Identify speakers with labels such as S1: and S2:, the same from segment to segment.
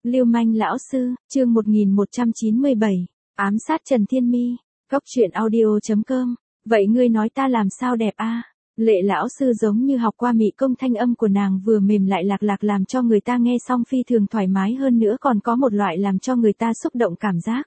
S1: Lưu manh lão sư, chương 1197, ám sát Trần Thiên Mi, góc truyện audio.com, vậy ngươi nói ta làm sao đẹp a? Lệ lão sư giống như học qua mỹ công, thanh âm của nàng vừa mềm lại lạc lạc làm cho người ta nghe xong phi thường thoải mái, hơn nữa còn có một loại làm cho người ta xúc động cảm giác.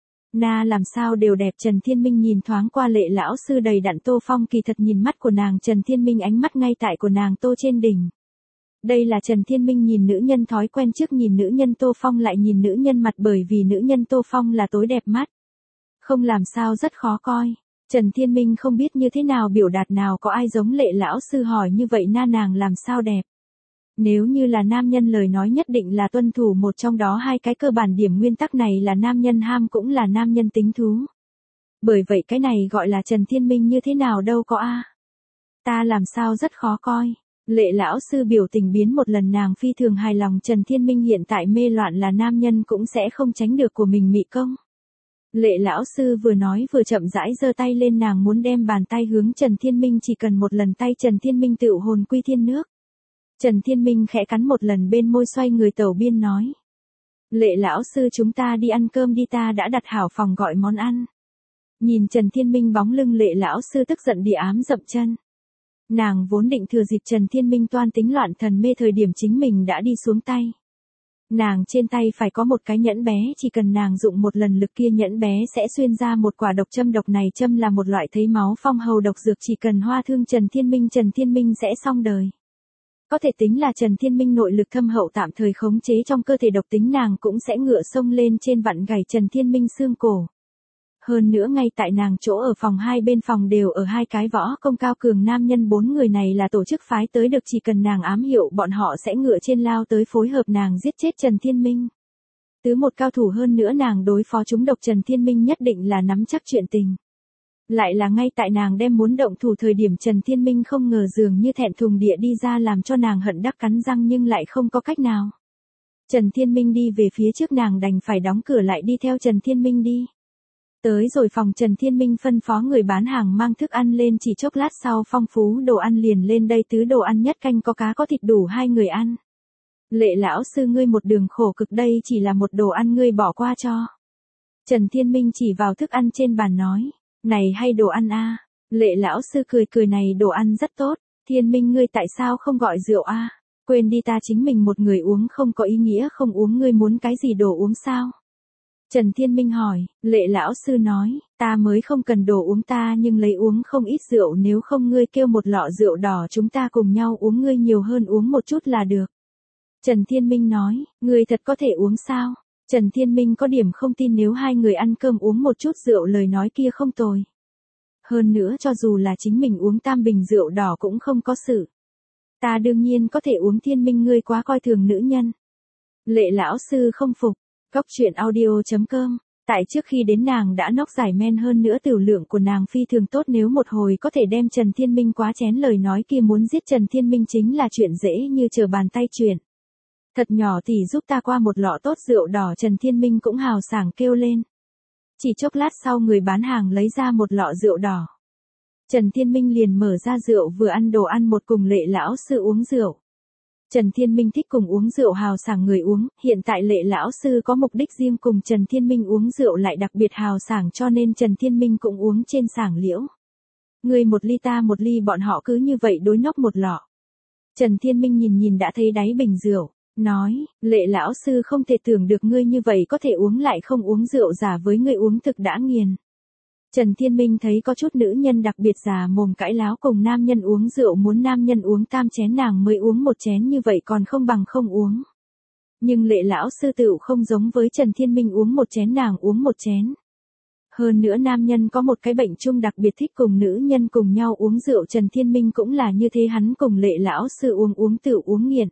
S1: Na làm sao đều đẹp. Trần Thiên Minh nhìn thoáng qua lệ lão sư đầy đặn tô phong, kỳ thật nhìn mắt của nàng Trần Thiên Minh ánh mắt ngay tại của nàng tô trên đỉnh. Đây là Trần Thiên Minh nhìn nữ nhân thói quen, trước nhìn nữ nhân tô phong lại nhìn nữ nhân mặt, bởi vì nữ nhân tô phong là tối đẹp mắt. Không làm sao rất khó coi. Trần Thiên Minh không biết như thế nào biểu đạt, nào có ai giống lệ lão sư hỏi như vậy na nàng làm sao đẹp. Nếu như là nam nhân lời nói nhất định là tuân thủ một trong đó hai cái cơ bản điểm nguyên tắc này, là nam nhân ham cũng là nam nhân tính thú. Bởi vậy cái này gọi là Trần Thiên Minh như thế nào đâu có a. Ta làm sao rất khó coi. Lệ lão sư biểu tình biến một lần, nàng phi thường hài lòng Trần Thiên Minh hiện tại mê loạn là nam nhân cũng sẽ không tránh được của mình mị công. Lệ lão sư vừa nói vừa chậm rãi giơ tay lên, nàng muốn đem bàn tay hướng Trần Thiên Minh, chỉ cần một lần tay Trần Thiên Minh tựu hồn quy thiên nước. Trần Thiên Minh khẽ cắn một lần bên môi, xoay người tẩu biên nói. Lệ lão sư, chúng ta đi ăn cơm đi, ta đã đặt hảo phòng gọi món ăn. Nhìn Trần Thiên Minh bóng lưng, lệ lão sư tức giận địa ám dậm chân. Nàng vốn định thừa dịp Trần Thiên Minh toan tính loạn thần mê thời điểm chính mình đã đi xuống tay. Nàng trên tay phải có một cái nhẫn bé, chỉ cần nàng dụng một lần lực kia nhẫn bé sẽ xuyên ra một quả độc châm, độc này châm là một loại thấy máu phong hầu độc dược, chỉ cần hoa thương Trần Thiên Minh sẽ xong đời. Có thể tính là Trần Thiên Minh nội lực thâm hậu, tạm thời khống chế trong cơ thể độc tính, nàng cũng sẽ ngựa sông lên trên vặn gảy Trần Thiên Minh xương cổ. Hơn nữa ngay tại nàng chỗ ở phòng, hai bên phòng đều ở hai cái võ công cao cường nam nhân, 4 người này là tổ chức phái tới được, chỉ cần nàng ám hiệu bọn họ sẽ ngựa trên lao tới phối hợp nàng giết chết Trần Thiên Minh. Tứ một cao thủ, hơn nữa nàng đối phó chúng độc Trần Thiên Minh nhất định là nắm chắc chuyện tình. Lại là ngay tại nàng đem muốn động thủ thời điểm, Trần Thiên Minh không ngờ dường như thẹn thùng địa đi ra, làm cho nàng hận đắc cắn răng nhưng lại không có cách nào. Trần Thiên Minh đi về phía trước, nàng đành phải đóng cửa lại đi theo Trần Thiên Minh đi. Tới rồi phòng, Trần Thiên Minh phân phó người bán hàng mang thức ăn lên, chỉ chốc lát sau phong phú đồ ăn liền lên đây, tứ đồ ăn nhất canh có cá có thịt đủ 2 người ăn. Lệ lão sư, ngươi một đường khổ cực, đây chỉ là một đồ ăn ngươi bỏ qua cho. Trần Thiên Minh chỉ vào thức ăn trên bàn nói, này hay đồ ăn a? Lệ lão sư cười cười, này đồ ăn rất tốt. Thiên Minh, ngươi tại sao không gọi rượu a? Quên đi, ta chính mình một người uống không có ý nghĩa không uống, ngươi muốn cái gì đồ uống sao? Trần Thiên Minh hỏi. Lệ lão sư nói, ta mới không cần đồ uống, ta nhưng lấy uống không ít rượu, nếu không ngươi kêu một lọ rượu đỏ chúng ta cùng nhau uống, ngươi nhiều hơn uống một chút là được. Trần Thiên Minh nói, ngươi thật có thể uống sao? Trần Thiên Minh có điểm không tin, nếu 2 người ăn cơm uống một chút rượu lời nói kia không tồi. Hơn nữa cho dù là chính mình uống 3 bình rượu đỏ cũng không có sự. Ta đương nhiên có thể uống. Thiên Minh, ngươi quá coi thường nữ nhân. Lệ lão sư không phục. Góc truyện audio.com, tại trước khi đến nàng đã nốc giải men, hơn nữa tiểu lượng của nàng phi thường tốt, nếu một hồi có thể đem Trần Thiên Minh quá chén lời nói kia, muốn giết Trần Thiên Minh chính là chuyện dễ như trở bàn tay chuyện. Thật nhỏ thì giúp ta qua một lọ tốt rượu đỏ. Trần Thiên Minh cũng hào sảng kêu lên. Chỉ chốc lát sau người bán hàng lấy ra một lọ rượu đỏ. Trần Thiên Minh liền mở ra rượu, vừa ăn đồ ăn một cùng lệ lão sư uống rượu. Trần Thiên Minh thích cùng uống rượu, hào sảng người uống, hiện tại lệ lão sư có mục đích riêng cùng Trần Thiên Minh uống rượu lại đặc biệt hào sảng, cho nên Trần Thiên Minh cũng uống trên sảng liễu. Người một ly ta một ly, bọn họ cứ như vậy đối nốc một lọ. Trần Thiên Minh nhìn nhìn đã thấy đáy bình rượu, nói, lệ lão sư, không thể tưởng được ngươi như vậy có thể uống lại không uống rượu giả, với ngươi uống thực đã nghiền. Trần Thiên Minh thấy có chút nữ nhân đặc biệt già mồm cãi láo cùng nam nhân uống rượu, muốn nam nhân uống 3 chén nàng mới uống 1 chén, như vậy còn không bằng không uống. Nhưng lệ lão sư tựu không giống với Trần Thiên Minh, uống 1 chén nàng uống 1 chén. Hơn nữa nam nhân có một cái bệnh chung đặc biệt thích cùng nữ nhân cùng nhau uống rượu, Trần Thiên Minh cũng là như thế, hắn cùng lệ lão sư uống tựu uống nghiện.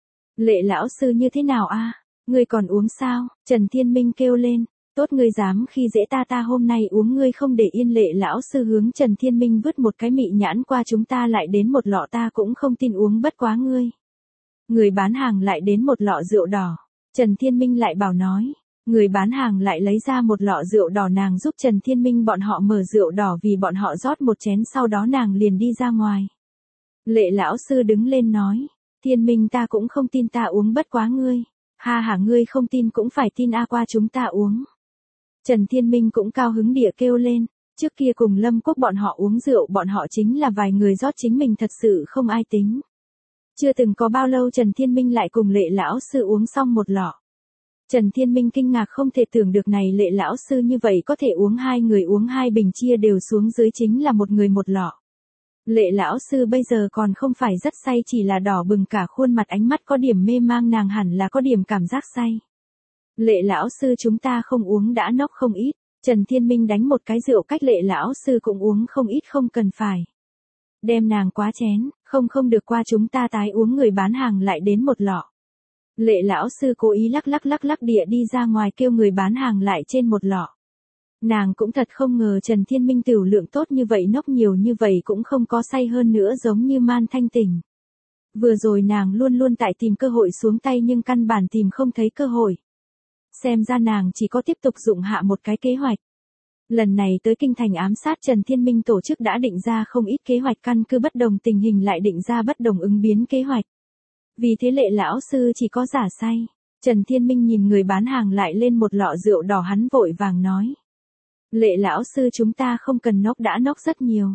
S1: Lệ lão sư, như thế nào a? Ngươi còn uống sao? Trần Thiên Minh kêu lên. Tốt, ngươi dám khi dễ ta hôm nay uống ngươi không để yên. Lệ lão sư hướng Trần Thiên Minh vứt một cái mị nhãn qua, chúng ta lại đến một lọ, ta cũng không tin uống bất quá ngươi. Người bán hàng lại đến một lọ rượu đỏ. Trần Thiên Minh lại bảo nói. Người bán hàng lại lấy ra một lọ rượu đỏ, nàng giúp Trần Thiên Minh bọn họ mở rượu đỏ, vì bọn họ rót 1 chén, sau đó nàng liền đi ra ngoài. Lệ lão sư đứng lên nói. Thiên Minh, ta cũng không tin ta uống bất quá ngươi. Ha hả, ngươi không tin cũng phải tin, qua chúng ta uống. Trần Thiên Minh cũng cao hứng địa kêu lên, trước kia cùng Lâm Quốc bọn họ uống rượu, bọn họ chính là vài người rót, chính mình thật sự không ai tính. Chưa từng có bao lâu Trần Thiên Minh lại cùng Lệ lão sư uống xong một lọ. Trần Thiên Minh kinh ngạc không thể tưởng được này Lệ lão sư như vậy có thể uống, hai người uống 2 bình chia đều xuống dưới chính là một người một lọ. Lệ lão sư bây giờ còn không phải rất say, chỉ là đỏ bừng cả khuôn mặt, ánh mắt có điểm mê mang, nàng hẳn là có điểm cảm giác say. Lệ lão sư, chúng ta không uống đã nốc không ít. Trần Thiên Minh đánh một cái rượu cách Lệ lão sư cũng uống không ít, không cần phải đem nàng quá chén, không được, qua chúng ta tái uống. Người bán hàng lại đến một lọ. Lệ lão sư cố ý lắc địa đi ra ngoài kêu người bán hàng lại trên một lọ. Nàng cũng thật không ngờ Trần Thiên Minh tiểu lượng tốt như vậy, nốc nhiều như vậy cũng không có say, hơn nữa giống như man thanh tỉnh. Vừa rồi nàng luôn tại tìm cơ hội xuống tay nhưng căn bản tìm không thấy cơ hội. Xem ra nàng chỉ có tiếp tục dụng hạ một cái kế hoạch. Lần này tới kinh thành ám sát Trần Thiên Minh, tổ chức đã định ra không ít kế hoạch, căn cứ bất đồng tình hình lại định ra bất đồng ứng biến kế hoạch. Vì thế Lệ lão sư chỉ có giả say. Trần Thiên Minh nhìn người bán hàng lại lên một lọ rượu đỏ, hắn vội vàng nói. Lệ lão sư, chúng ta không cần nốc, đã nốc rất nhiều.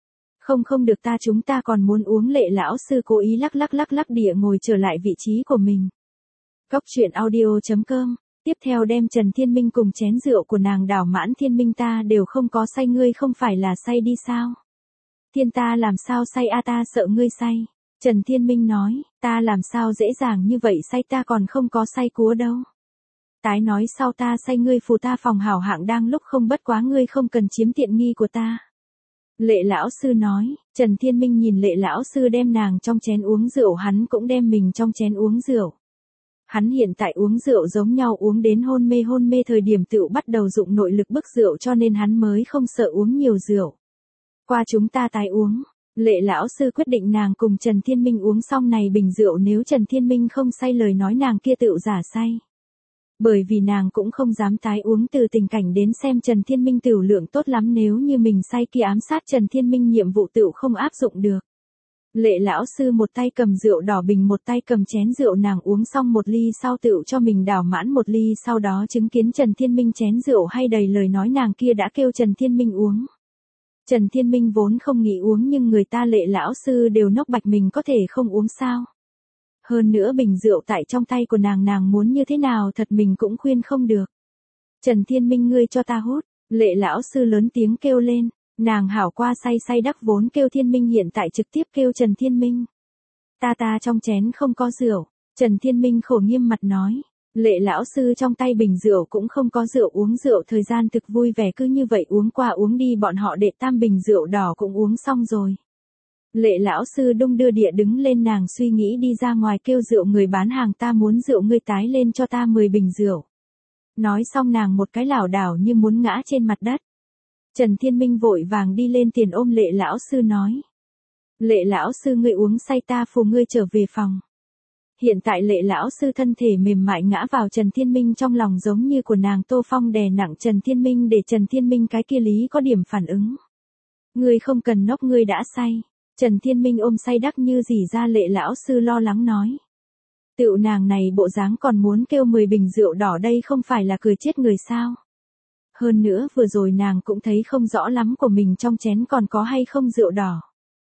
S1: Không được, chúng ta còn muốn uống. Lệ lão sư cố ý lắc địa ngồi trở lại vị trí của mình. Cóc truyện audio.com. Tiếp theo đem Trần Thiên Minh cùng chén rượu của nàng đảo mãn. Thiên Minh, ta đều không có say, ngươi không phải là say đi sao? Thiên, ta làm sao say ta sợ ngươi say. Trần Thiên Minh nói, ta làm sao dễ dàng như vậy say, ta còn không có say cúa đâu. Tái nói sau ta say, ngươi phù ta phòng hảo hạng đang lúc không, bất quá ngươi không cần chiếm tiện nghi của ta. Lệ lão sư nói. Trần Thiên Minh nhìn Lệ lão sư đem nàng trong chén uống rượu, hắn cũng đem mình trong chén uống rượu. Hắn hiện tại uống rượu giống nhau, uống đến hôn mê thời điểm tựu bắt đầu dụng nội lực bức rượu, cho nên hắn mới không sợ uống nhiều rượu. Qua chúng ta tái uống. Lệ lão sư quyết định nàng cùng Trần Thiên Minh uống xong này bình rượu, nếu Trần Thiên Minh không say lời nói nàng kia tựu giả say. Bởi vì nàng cũng không dám tái uống, từ tình cảnh đến xem Trần Thiên Minh tiểu lượng tốt lắm, nếu như mình say kia ám sát Trần Thiên Minh nhiệm vụ tựu không áp dụng được. Lệ lão sư một tay cầm rượu đỏ bình, một tay cầm chén rượu, nàng uống xong một ly sau tựu cho mình đảo mãn một ly, sau đó chứng kiến Trần Thiên Minh chén rượu hay đầy lời nói nàng kia đã kêu Trần Thiên Minh uống. Trần Thiên Minh vốn không nghĩ uống nhưng người ta Lệ lão sư đều nốc bạch, mình có thể không uống sao? Hơn nữa bình rượu tại trong tay của nàng muốn như thế nào thật mình cũng khuyên không được. Trần Thiên Minh, ngươi cho ta hút. Lệ lão sư lớn tiếng kêu lên. Nàng hảo qua say đắc vốn kêu Thiên Minh, hiện tại trực tiếp kêu Trần Thiên Minh. Ta trong chén không có rượu. Trần Thiên Minh khổ nghiêm mặt nói. Lệ lão sư trong tay bình rượu cũng không có rượu, uống rượu thời gian thực vui vẻ, cứ như vậy uống qua uống đi, bọn họ đệ tam bình rượu đỏ cũng uống xong rồi. Lệ lão sư đung đưa địa đứng lên, nàng suy nghĩ đi ra ngoài kêu rượu người bán hàng, ta muốn rượu, ngươi tái lên cho ta 10 bình rượu. Nói xong nàng một cái lảo đảo như muốn ngã trên mặt đất. Trần Thiên Minh vội vàng đi lên tiền ôm Lệ lão sư nói. Lệ lão sư, ngươi uống say, ta phù ngươi trở về phòng. Hiện tại Lệ lão sư thân thể mềm mại ngã vào Trần Thiên Minh trong lòng, giống như của nàng Tô Phong đè nặng Trần Thiên Minh để Trần Thiên Minh cái kia lý có điểm phản ứng. Ngươi không cần nốc, ngươi đã say. Trần Thiên Minh ôm say đắc như rỉ ra. Lệ lão sư lo lắng nói. Tựu nàng này bộ dáng còn muốn kêu 10 bình rượu đỏ, đây không phải là cười chết người sao? Hơn nữa vừa rồi nàng cũng thấy không rõ lắm của mình trong chén còn có hay không rượu đỏ.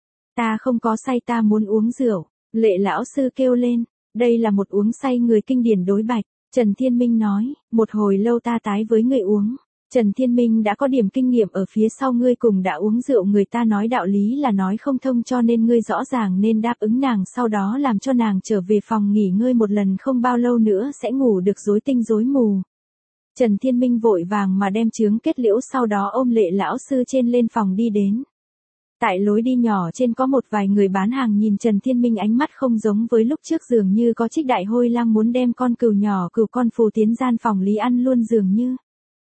S1: Ta không có say, ta muốn uống rượu. Lệ lão sư kêu lên. Đây là một uống say người kinh điển đối bạch. Trần Thiên Minh nói, một hồi lâu ta tái với người uống. Trần Thiên Minh đã có điểm kinh nghiệm ở phía sau, ngươi cùng đã uống rượu người ta nói đạo lý là nói không thông, cho nên ngươi rõ ràng nên đáp ứng nàng, sau đó làm cho nàng trở về phòng nghỉ ngơi một lần, không bao lâu nữa sẽ ngủ được rối tinh rối mù. Trần Thiên Minh vội vàng mà đem chướng kết liễu, sau đó ôm Lệ lão sư trên lên phòng đi đến. Tại lối đi nhỏ trên có một vài người bán hàng nhìn Trần Thiên Minh, ánh mắt không giống với lúc trước, dường như có trích đại hôi lang muốn đem con cừu nhỏ cừu con phù tiến gian phòng lý ăn luôn dường như.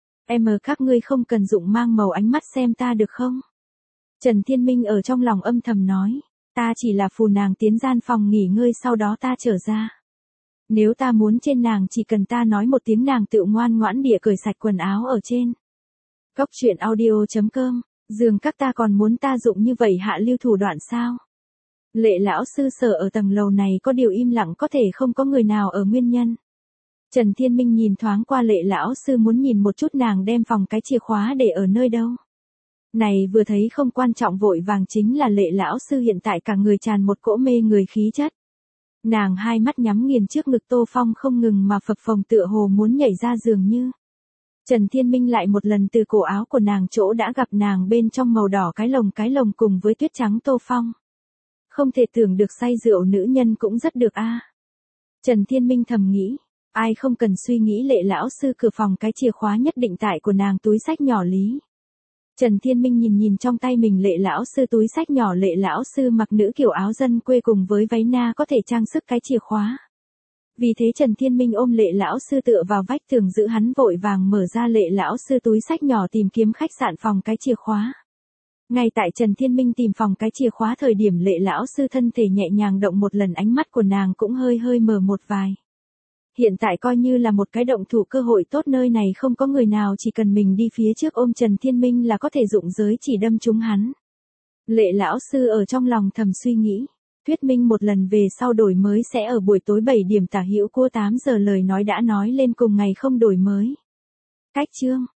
S1: Các ngươi không cần dụng mang màu ánh mắt xem ta được không? Trần Thiên Minh ở trong lòng âm thầm nói, ta chỉ là phù nàng tiến gian phòng nghỉ ngơi, sau đó ta trở ra. Nếu ta muốn trên nàng chỉ cần ta nói một tiếng, nàng tự ngoan ngoãn địa cởi sạch quần áo ở trên. Cóc truyện audio.com. Dường các ta còn muốn ta dụng như vậy hạ lưu thủ đoạn sao? Lệ lão sư sợ ở tầng lầu này có điều im lặng, có thể không có người nào ở nguyên nhân. Trần Thiên Minh nhìn thoáng qua Lệ lão sư muốn nhìn một chút nàng đem phòng cái chìa khóa để ở nơi đâu. Này vừa thấy không quan trọng vội vàng chính là Lệ lão sư hiện tại cả người tràn một cỗ mê người khí chất. Nàng hai mắt nhắm nghiền trước ngực Tô Phong không ngừng mà phập phồng tựa hồ muốn nhảy ra giường như. Trần Thiên Minh lại một lần từ cổ áo của nàng chỗ đã gặp nàng bên trong màu đỏ cái lồng cùng với tuyết trắng Tô Phong. Không thể tưởng được say rượu nữ nhân cũng rất được a. Trần Thiên Minh thầm nghĩ, ai không cần suy nghĩ Lệ lão sư cửa phòng cái chìa khóa nhất định tại của nàng túi sách nhỏ lý. Trần Thiên Minh nhìn trong tay mình Lệ lão sư túi sách nhỏ, Lệ lão sư mặc nữ kiểu áo dân quê cùng với váy na có thể trang sức cái chìa khóa. Vì thế Trần Thiên Minh ôm Lệ lão sư tựa vào vách tường giữ hắn vội vàng mở ra Lệ lão sư túi sách nhỏ tìm kiếm khách sạn phòng cái chìa khóa. Ngay tại Trần Thiên Minh tìm phòng cái chìa khóa thời điểm Lệ lão sư thân thể nhẹ nhàng động một lần, ánh mắt của nàng cũng hơi mở một vài. Hiện tại coi như là một cái động thủ cơ hội tốt, nơi này không có người nào, chỉ cần mình đi phía trước ôm Trần Thiên Minh là có thể dụng giới chỉ đâm trúng hắn. Lệ lão sư ở trong lòng thầm suy nghĩ, thuyết minh một lần về sau đổi mới sẽ ở buổi tối 7 điểm tả hữu cua 8 giờ, lời nói đã nói lên cùng ngày không đổi mới. Cách chương